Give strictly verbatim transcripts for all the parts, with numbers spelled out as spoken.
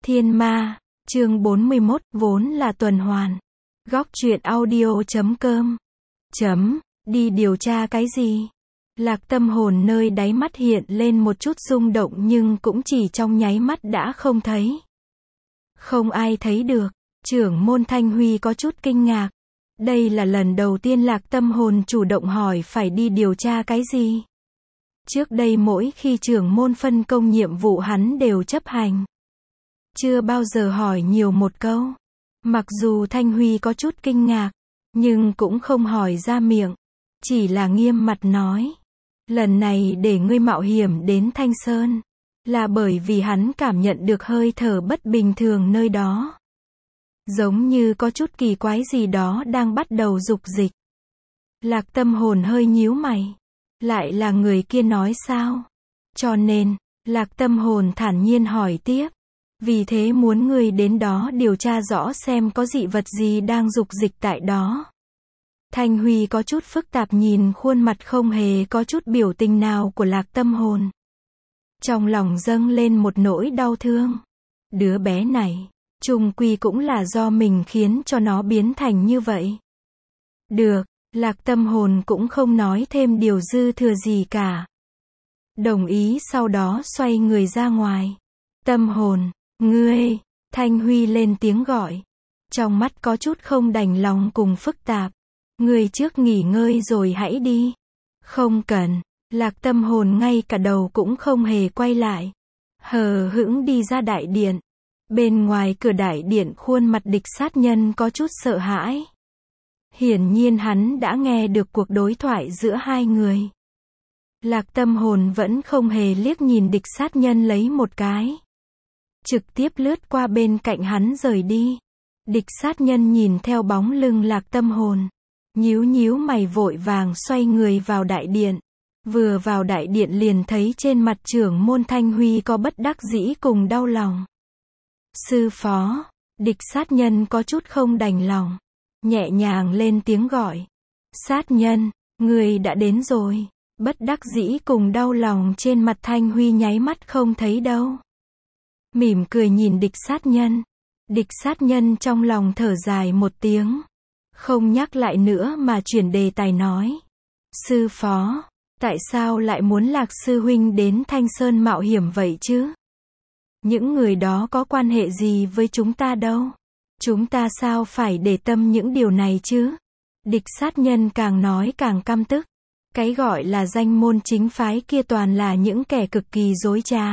Thiên Ma, chương bốn mươi mốt, vốn là tuần hoàn. Góc truyện audio chấm com. Chấm, đi điều tra cái gì? Lạc Tâm Hồn nơi đáy mắt hiện lên một chút rung động nhưng cũng chỉ trong nháy mắt đã không thấy. Không ai thấy được. Trưởng môn Thanh Huy có chút kinh ngạc. Đây là lần đầu tiên Lạc Tâm Hồn chủ động hỏi phải đi điều tra cái gì. Trước đây mỗi khi trưởng môn phân công nhiệm vụ hắn đều chấp hành. Chưa bao giờ hỏi nhiều một câu. Mặc dù Thanh Huy có chút kinh ngạc, nhưng cũng không hỏi ra miệng. Chỉ là nghiêm mặt nói. Lần này để ngươi mạo hiểm đến Thanh Sơn, là bởi vì hắn cảm nhận được hơi thở bất bình thường nơi đó. Giống như có chút kỳ quái gì đó đang bắt đầu dục dịch. Lạc Tâm Hồn hơi nhíu mày. Lại là người kia nói sao? Cho nên, Lạc Tâm Hồn thản nhiên hỏi tiếp. Vì thế muốn ngươi đến đó điều tra rõ xem có dị vật gì đang dục dịch tại đó. Thanh Huy có chút phức tạp nhìn khuôn mặt không hề có chút biểu tình nào của Lạc Tâm Hồn. Trong lòng dâng lên một nỗi đau thương. Đứa bé này, chung quy cũng là do mình khiến cho nó biến thành như vậy. Được, Lạc Tâm Hồn cũng không nói thêm điều dư thừa gì cả. Đồng ý sau đó xoay người ra ngoài. Tâm Hồn, ngươi, Thanh Huy lên tiếng gọi. Trong mắt có chút không đành lòng cùng phức tạp. Ngươi trước nghỉ ngơi rồi hãy đi. Không cần, Lạc Tâm Hồn ngay cả đầu cũng không hề quay lại. Hờ hững đi ra đại điện. Bên ngoài cửa đại điện khuôn mặt Địch Sát Nhân có chút sợ hãi. Hiển nhiên hắn đã nghe được cuộc đối thoại giữa hai người. Lạc Tâm Hồn vẫn không hề liếc nhìn Địch Sát Nhân lấy một cái. Trực tiếp lướt qua bên cạnh hắn rời đi. Địch Sát Nhân nhìn theo bóng lưng Lạc Tâm Hồn. Nhíu nhíu mày vội vàng xoay người vào đại điện. Vừa vào đại điện liền thấy trên mặt trưởng môn Thanh Huy có bất đắc dĩ cùng đau lòng. Sư phó, Địch Sát Nhân có chút không đành lòng. Nhẹ nhàng lên tiếng gọi. Sát Nhân, người đã đến rồi. Bất đắc dĩ cùng đau lòng trên mặt Thanh Huy nháy mắt không thấy đâu. Mỉm cười nhìn Địch Sát Nhân. Địch Sát Nhân trong lòng thở dài một tiếng. Không nhắc lại nữa mà chuyển đề tài nói. Sư phó, tại sao lại muốn Lạc sư huynh đến Thanh Sơn mạo hiểm vậy chứ? Những người đó có quan hệ gì với chúng ta đâu? Chúng ta sao phải để tâm những điều này chứ? Địch Sát Nhân càng nói càng căm tức. Cái gọi là danh môn chính phái kia toàn là những kẻ cực kỳ dối trá.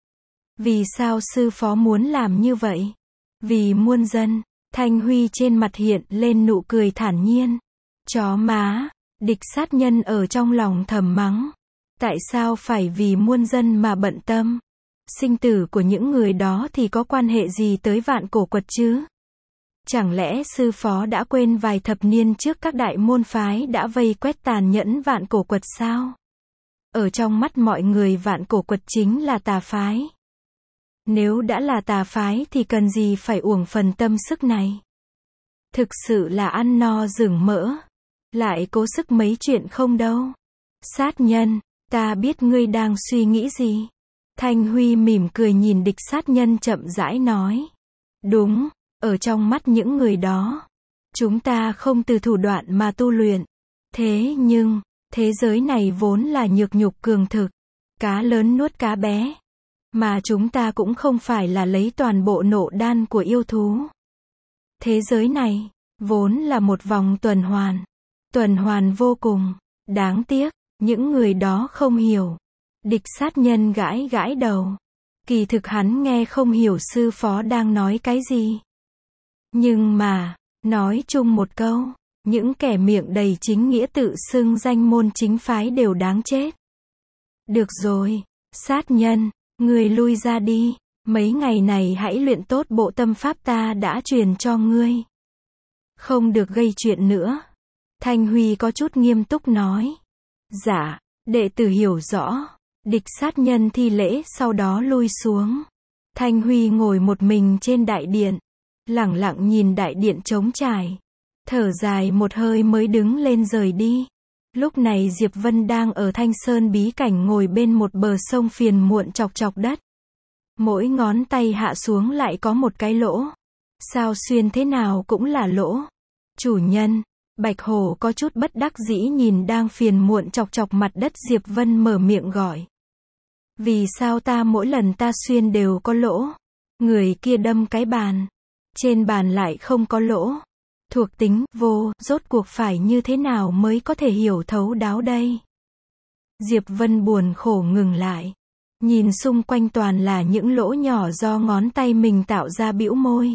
Vì sao sư phó muốn làm như vậy? Vì muôn dân. Thanh Huy trên mặt hiện lên nụ cười thản nhiên. Chó má. Địch Sát Nhân ở trong lòng thầm mắng. Tại sao phải vì muôn dân mà bận tâm? Sinh tử của những người đó thì có quan hệ gì tới Vạn Cổ Quật chứ? Chẳng lẽ sư phó đã quên vài thập niên trước các đại môn phái đã vây quét tàn nhẫn Vạn Cổ Quật sao? Ở trong mắt mọi người Vạn Cổ Quật chính là tà phái. Nếu đã là tà phái thì cần gì phải uổng phần tâm sức này? Thực sự là ăn no rừng mỡ. Lại cố sức mấy chuyện không đâu. Sát Nhân, ta biết ngươi đang suy nghĩ gì. Thanh Huy mỉm cười nhìn Địch Sát Nhân chậm rãi nói. Đúng, ở trong mắt những người đó, chúng ta không từ thủ đoạn mà tu luyện. Thế nhưng, thế giới này vốn là nhược nhục cường thực. Cá lớn nuốt cá bé. Mà chúng ta cũng không phải là lấy toàn bộ nộ đan của yêu thú. Thế giới này, vốn là một vòng tuần hoàn. Tuần hoàn vô cùng. Đáng tiếc, những người đó không hiểu. Địch Sát Nhân gãi gãi đầu. Kỳ thực hắn nghe không hiểu sư phó đang nói cái gì. Nhưng mà, nói chung một câu, những kẻ miệng đầy chính nghĩa tự xưng danh môn chính phái đều đáng chết. Được rồi, Sát Nhân, ngươi lui ra đi. Mấy ngày này hãy luyện tốt bộ tâm pháp ta đã truyền cho ngươi. Không được gây chuyện nữa. Thanh Huy có chút nghiêm túc nói. Dạ, đệ tử hiểu rõ. Địch Sát Nhân thi lễ sau đó lui xuống. Thanh Huy ngồi một mình trên đại điện. Lẳng lặng nhìn đại điện trống trải. Thở dài một hơi mới đứng lên rời đi. Lúc này Diệp Vân đang ở Thanh Sơn bí cảnh ngồi bên một bờ sông phiền muộn chọc chọc đất. Mỗi ngón tay hạ xuống lại có một cái lỗ. Sao xuyên thế nào cũng là lỗ. Chủ nhân, Bạch Hổ có chút bất đắc dĩ nhìn đang phiền muộn chọc chọc mặt đất Diệp Vân mở miệng gọi. Vì sao ta mỗi lần ta xuyên đều có lỗ? Người kia đâm cái bàn. Trên bàn lại không có lỗ. Thuộc tính, vô, rốt cuộc phải như thế nào mới có thể hiểu thấu đáo đây? Diệp Vân buồn khổ ngừng lại. Nhìn xung quanh toàn là những lỗ nhỏ do ngón tay mình tạo ra, bĩu môi.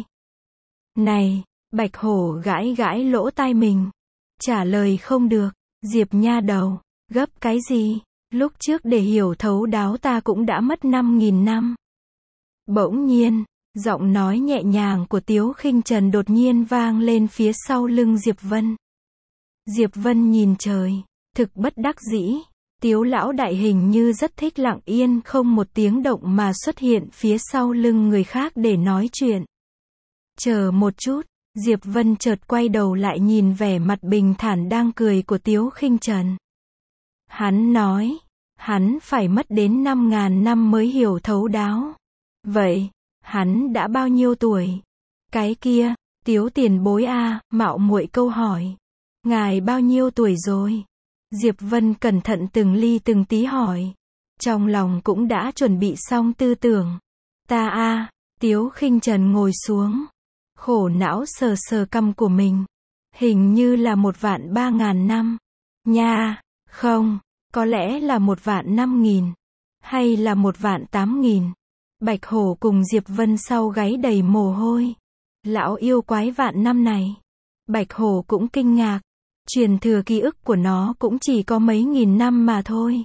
Này, Bạch Hổ gãi gãi lỗ tai mình. Trả lời không được. Diệp nha đầu, gấp cái gì? Lúc trước để hiểu thấu đáo ta cũng đã mất năm nghìn năm. Bỗng nhiên, giọng nói nhẹ nhàng của Tiếu Khinh Trần đột nhiên vang lên phía sau lưng Diệp Vân. Diệp Vân nhìn trời, thực bất đắc dĩ. Tiếu lão đại hình như rất thích lặng yên không một tiếng động mà xuất hiện phía sau lưng người khác để nói chuyện. Chờ một chút, Diệp Vân chợt quay đầu lại nhìn vẻ mặt bình thản đang cười của Tiếu Khinh Trần. Hắn nói, hắn phải mất đến năm ngàn năm mới hiểu thấu đáo. Vậy, hắn đã bao nhiêu tuổi? Cái kia, Tiếu tiền bối a, mạo muội câu hỏi. Ngài bao nhiêu tuổi rồi? Diệp Vân cẩn thận từng ly từng tí hỏi. Trong lòng cũng đã chuẩn bị xong tư tưởng. Ta a, Tiếu Khinh Trần ngồi xuống. Khổ não sờ sờ cằm của mình. Hình như là một vạn ba ngàn năm. Nha, không, có lẽ là một vạn năm nghìn. Hay là một vạn tám nghìn. Bạch Hổ cùng Diệp Vân sau gáy đầy mồ hôi. Lão yêu quái vạn năm này. Bạch Hổ cũng kinh ngạc. Truyền thừa ký ức của nó cũng chỉ có mấy nghìn năm mà thôi.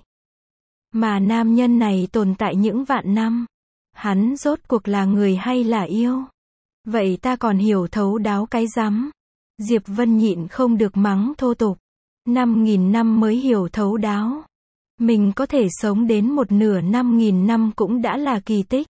Mà nam nhân này tồn tại những vạn năm. Hắn rốt cuộc là người hay là yêu? Vậy ta còn hiểu thấu đáo cái rắm. Diệp Vân nhịn không được mắng thô tục. Năm nghìn năm mới hiểu thấu đáo. Mình có thể sống đến một nửa năm nghìn năm cũng đã là kỳ tích.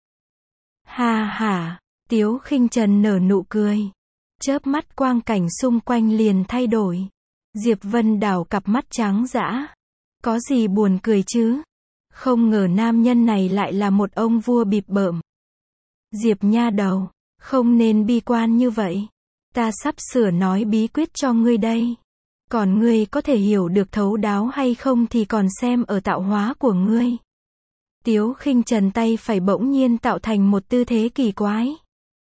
Ha ha, Tiếu Khinh Trần nở nụ cười. Chớp mắt quang cảnh xung quanh liền thay đổi. Diệp Vân đảo cặp mắt trắng dã. Có gì buồn cười chứ? Không ngờ nam nhân này lại là một ông vua bịp bợm. Diệp nha đầu, không nên bi quan như vậy. Ta sắp sửa nói bí quyết cho ngươi đây. Còn ngươi có thể hiểu được thấu đáo hay không thì còn xem ở tạo hóa của ngươi. Tiếu Khinh Trần tay phải bỗng nhiên tạo thành một tư thế kỳ quái.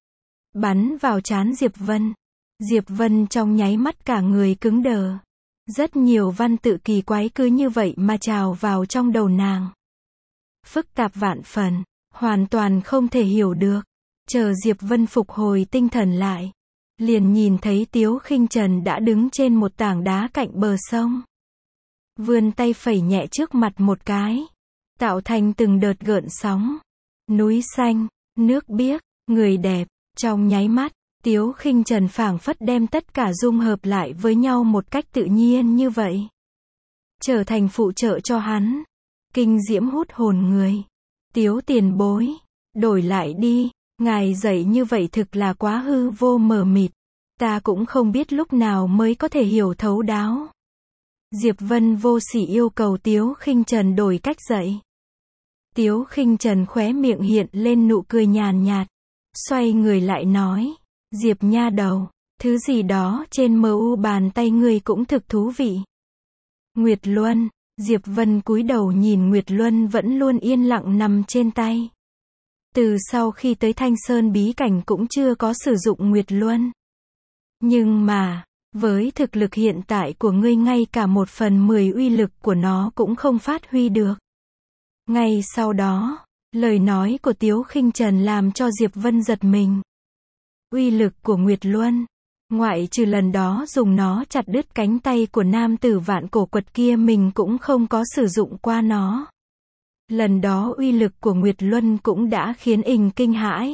Bắn vào trán Diệp Vân. Diệp Vân trong nháy mắt cả người cứng đờ. Rất nhiều văn tự kỳ quái cứ như vậy mà trào vào trong đầu nàng. Phức tạp vạn phần, hoàn toàn không thể hiểu được. Chờ Diệp Vân phục hồi tinh thần lại, liền nhìn thấy Tiếu Khinh Trần đã đứng trên một tảng đá cạnh bờ sông. Vươn tay phẩy nhẹ trước mặt một cái, tạo thành từng đợt gợn sóng. Núi xanh, nước biếc, người đẹp, trong nháy mắt, Tiếu Khinh Trần phảng phất đem tất cả dung hợp lại với nhau một cách tự nhiên như vậy. Trở thành phụ trợ cho hắn. Kinh diễm hút hồn người. Tiếu tiền bối, đổi lại đi, ngài dạy như vậy thực là quá hư vô mờ mịt. Ta cũng không biết lúc nào mới có thể hiểu thấu đáo. Diệp Vân vô sỉ yêu cầu Tiếu Khinh Trần đổi cách dạy. Tiếu Khinh Trần khóe miệng hiện lên nụ cười nhàn nhạt. Xoay người lại nói. Diệp nha đầu, thứ gì đó trên mờ u bàn tay ngươi cũng thực thú vị. Nguyệt Luân, Diệp Vân cúi đầu nhìn Nguyệt Luân vẫn luôn yên lặng nằm trên tay. Từ sau khi tới Thanh Sơn bí cảnh cũng chưa có sử dụng Nguyệt Luân. Nhưng mà, với thực lực hiện tại của ngươi ngay cả một phần mười uy lực của nó cũng không phát huy được. Ngay sau đó, lời nói của Tiếu Khinh Trần làm cho Diệp Vân giật mình. Uy lực của Nguyệt Luân, ngoại trừ lần đó dùng nó chặt đứt cánh tay của nam tử vạn cổ quật kia mình cũng không có sử dụng qua nó. Lần đó uy lực của Nguyệt Luân cũng đã khiến ình kinh hãi.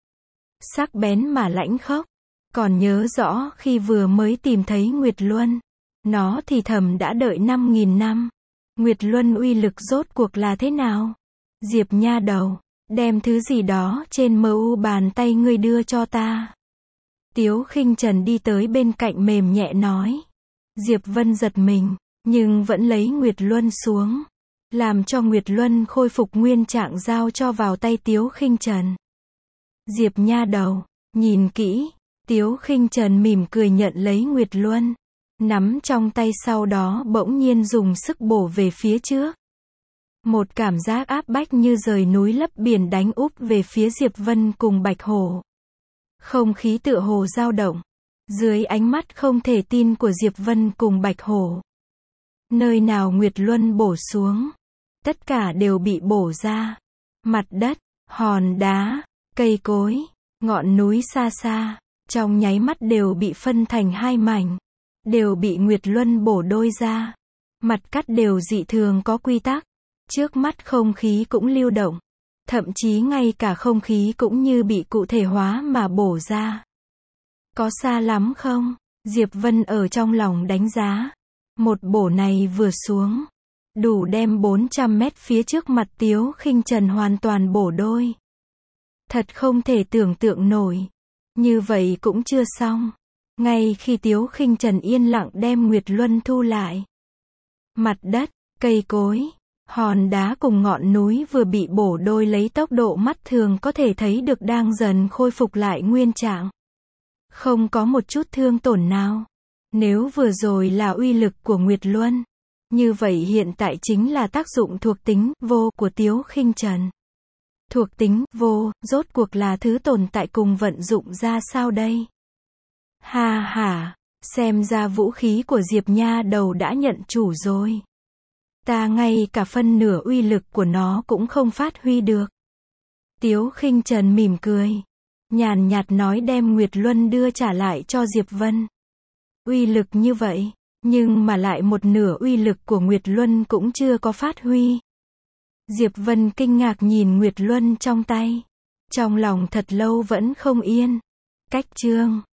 Sắc bén mà lãnh khốc. Còn nhớ rõ khi vừa mới tìm thấy Nguyệt Luân, nó thì thầm đã đợi năm nghìn năm. Nguyệt Luân uy lực rốt cuộc là thế nào? Diệp nha đầu, đem thứ gì đó trên mờ u bàn tay ngươi đưa cho ta. Tiếu Khinh Trần đi tới bên cạnh mềm nhẹ nói. Diệp Vân giật mình, nhưng vẫn lấy Nguyệt Luân xuống. làm cho Nguyệt Luân khôi phục nguyên trạng giao cho vào tay Tiếu Khinh Trần. Diệp nha đầu, nhìn kỹ, Tiếu Khinh Trần mỉm cười nhận lấy Nguyệt Luân, nắm trong tay sau đó bỗng nhiên dùng sức bổ về phía trước. Một cảm giác áp bách như rời núi lấp biển đánh úp về phía Diệp Vân cùng Bạch Hổ. Không khí tựa hồ dao động, dưới ánh mắt không thể tin của Diệp Vân cùng Bạch Hổ. Nơi nào Nguyệt Luân bổ xuống, tất cả đều bị bổ ra. Mặt đất, hòn đá, cây cối, ngọn núi xa xa, trong nháy mắt đều bị phân thành hai mảnh, đều bị Nguyệt Luân bổ đôi ra. Mặt cắt đều dị thường có quy tắc, trước mắt không khí cũng lưu động, thậm chí ngay cả không khí cũng như bị cụ thể hóa mà bổ ra. Có xa lắm không? Diệp Vân ở trong lòng đánh giá. Một bổ này vừa xuống, đủ đem bốn trăm mét phía trước mặt Tiếu Khinh Trần hoàn toàn bổ đôi. Thật không thể tưởng tượng nổi. Như vậy cũng chưa xong. Ngay khi Tiếu Khinh Trần yên lặng đem Nguyệt Luân thu lại, mặt đất, cây cối, hòn đá cùng ngọn núi vừa bị bổ đôi lấy tốc độ mắt thường có thể thấy được đang dần khôi phục lại nguyên trạng. Không có một chút thương tổn nào. Nếu vừa rồi là uy lực của Nguyệt Luân, như vậy hiện tại chính là tác dụng thuộc tính vô của Tiếu Khinh Trần. Thuộc tính vô, rốt cuộc là thứ tồn tại cùng vận dụng ra sao đây? Ha ha, xem ra vũ khí của Diệp nha đầu đã nhận chủ rồi. Ta ngay cả phân nửa uy lực của nó cũng không phát huy được. Tiếu Khinh Trần mỉm cười, nhàn nhạt nói đem Nguyệt Luân đưa trả lại cho Diệp Vân. Uy lực như vậy, nhưng mà lại một nửa uy lực của Nguyệt Luân cũng chưa có phát huy. Diệp Vân kinh ngạc nhìn Nguyệt Luân trong tay, trong lòng thật lâu vẫn không yên. Cách chương